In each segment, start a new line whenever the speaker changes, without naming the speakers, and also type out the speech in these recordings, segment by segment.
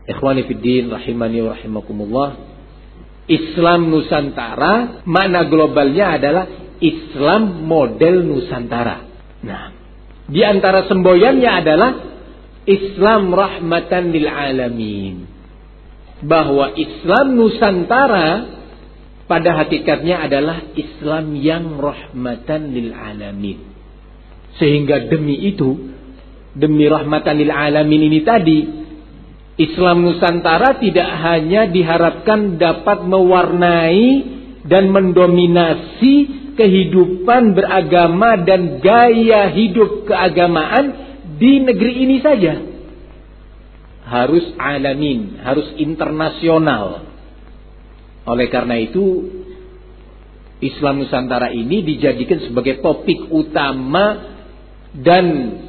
Ikhwani fiddin rahimani wa rahimakumullah. Islam Nusantara, makna globalnya adalah Islam model Nusantara. Nah, di antara semboyannya adalah Islam rahmatan lil alamin. Bahwa Islam Nusantara pada hakikatnya adalah Islam yang rahmatan lil alamin. Sehingga demi itu, demi rahmatan lil alamin ini tadi, Islam Nusantara tidak hanya diharapkan dapat mewarnai dan mendominasi kehidupan beragama dan gaya hidup keagamaan di negeri ini saja. Harus alamin, harus internasional. Oleh karena itu, Islam Nusantara ini dijadikan sebagai topik utama dan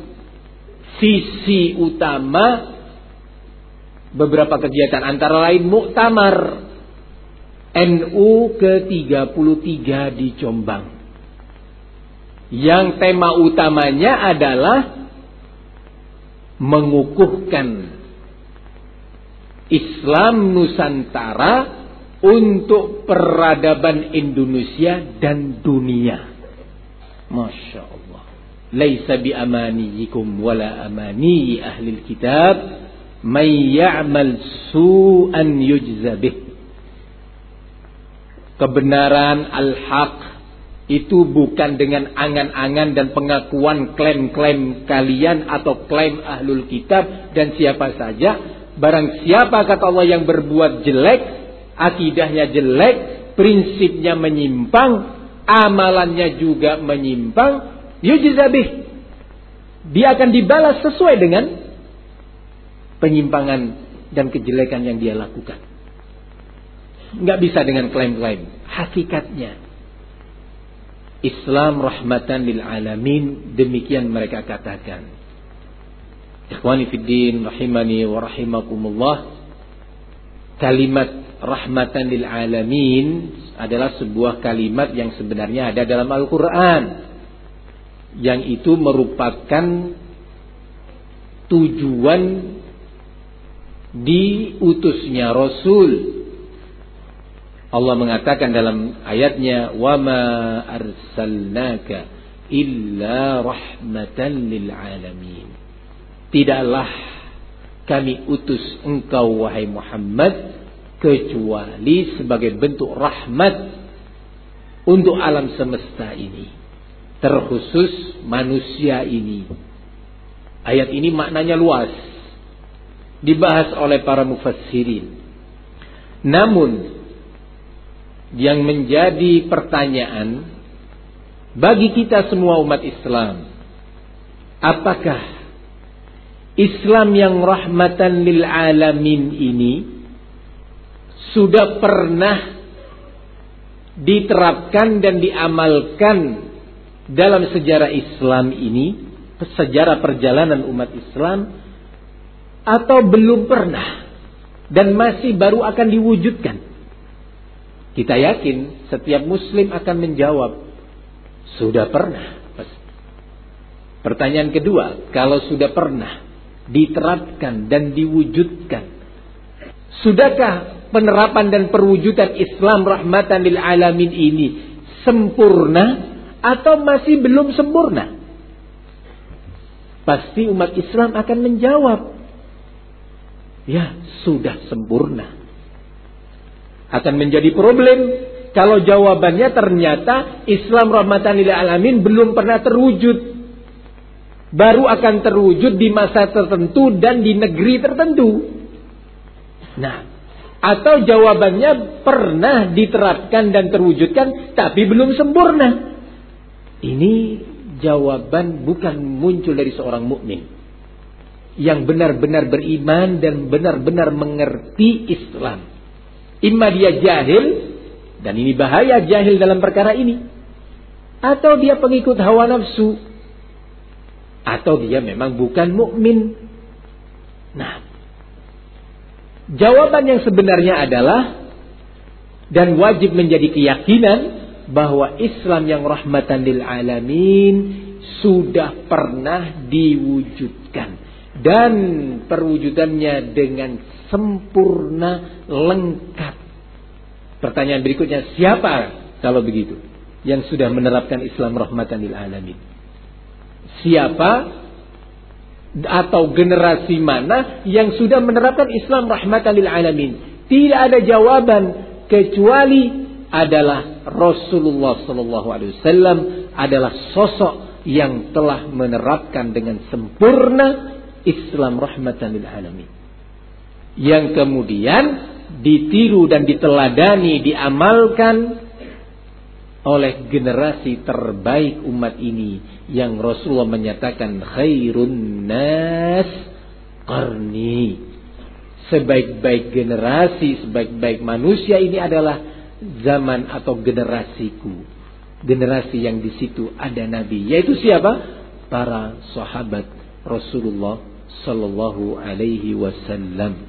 visi utama beberapa kegiatan, antara lain Muktamar NU ke-33 di Jombang, yang tema utamanya adalah mengukuhkan Islam Nusantara untuk peradaban Indonesia dan dunia. Masya Allah. Laisa bi amaniyikum wala amani ahlil kitab may ya'mal su'an yujza bih. Kebenaran al-haq itu bukan dengan angan-angan dan pengakuan klaim-klaim kalian atau klaim ahlul kitab dan siapa saja. Barang siapa kata Allah yang berbuat jelek, akidahnya jelek, prinsipnya menyimpang, amalannya juga menyimpang, yujza bih. Dia akan dibalas sesuai dengan penyimpangan dan kejelekan yang dia lakukan. Nggak bisa dengan klaim-klaim. Hakikatnya Islam rahmatan lil alamin, demikian mereka katakan. Ikhwani fiddin rahimani wa rahimakumullah. Kalimat rahmatan lil alamin adalah sebuah kalimat yang sebenarnya ada dalam Al-Quran, yang itu merupakan tujuan diutusnya Rasul. Allah mengatakan dalam ayatnya, wa ma arsalnaka illa rahmatan lil alamin. Tidaklah kami utus engkau wahai Muhammad kecuali sebagai bentuk rahmat untuk alam semesta ini, terkhusus manusia ini. Ayat ini maknanya luas, dibahas oleh para mufassirin. Namun yang menjadi pertanyaan bagi kita semua umat Islam, apakah Islam yang rahmatan lil alamin ini sudah pernah diterapkan dan diamalkan dalam sejarah Islam ini, sejarah perjalanan umat Islam, atau belum pernah dan masih baru akan diwujudkan? Kita yakin setiap muslim akan menjawab sudah pernah. Pertanyaan kedua, kalau sudah pernah diterapkan dan diwujudkan, sudahkah penerapan dan perwujudan Islam rahmatan lil alamin ini sempurna atau masih belum sempurna? Pasti umat Islam akan menjawab, ya sudah sempurna. Akan menjadi problem kalau jawabannya ternyata Islam rahmatan lil alamin belum pernah terwujud, baru akan terwujud di masa tertentu dan di negeri tertentu. Nah, atau jawabannya pernah diterapkan dan terwujudkan tapi belum sempurna. Ini jawaban bukan muncul dari seorang mukmin yang benar-benar beriman dan benar-benar mengerti Islam. Imma dia jahil, dan ini bahaya jahil dalam perkara ini, atau dia pengikut hawa nafsu, atau dia memang bukan mukmin. Nah, jawaban yang sebenarnya adalah, dan wajib menjadi keyakinan, bahwa Islam yang rahmatan lil alamin sudah pernah diwujudkan, dan perwujudannya dengan sempurna, lengkap. Pertanyaan berikutnya, siapa kalau begitu yang sudah menerapkan Islam rahmatan lil alamin? Siapa atau generasi mana yang sudah menerapkan Islam rahmatan lil alamin? Tidak ada jawaban kecuali adalah Rasulullah sallallahu alaihi wasallam adalah sosok yang telah menerapkan dengan sempurna Islam rahmatan lil alamin. Yang kemudian ditiru dan diteladani, diamalkan oleh generasi terbaik umat ini yang Rasulullah menyatakan khairun nas qarni. Sebaik-baik generasi, sebaik-baik manusia ini adalah zaman atau generasiku. Generasi yang di situ ada Nabi, yaitu siapa? Para sahabat Rasulullah sallallahu alaihi wasallam.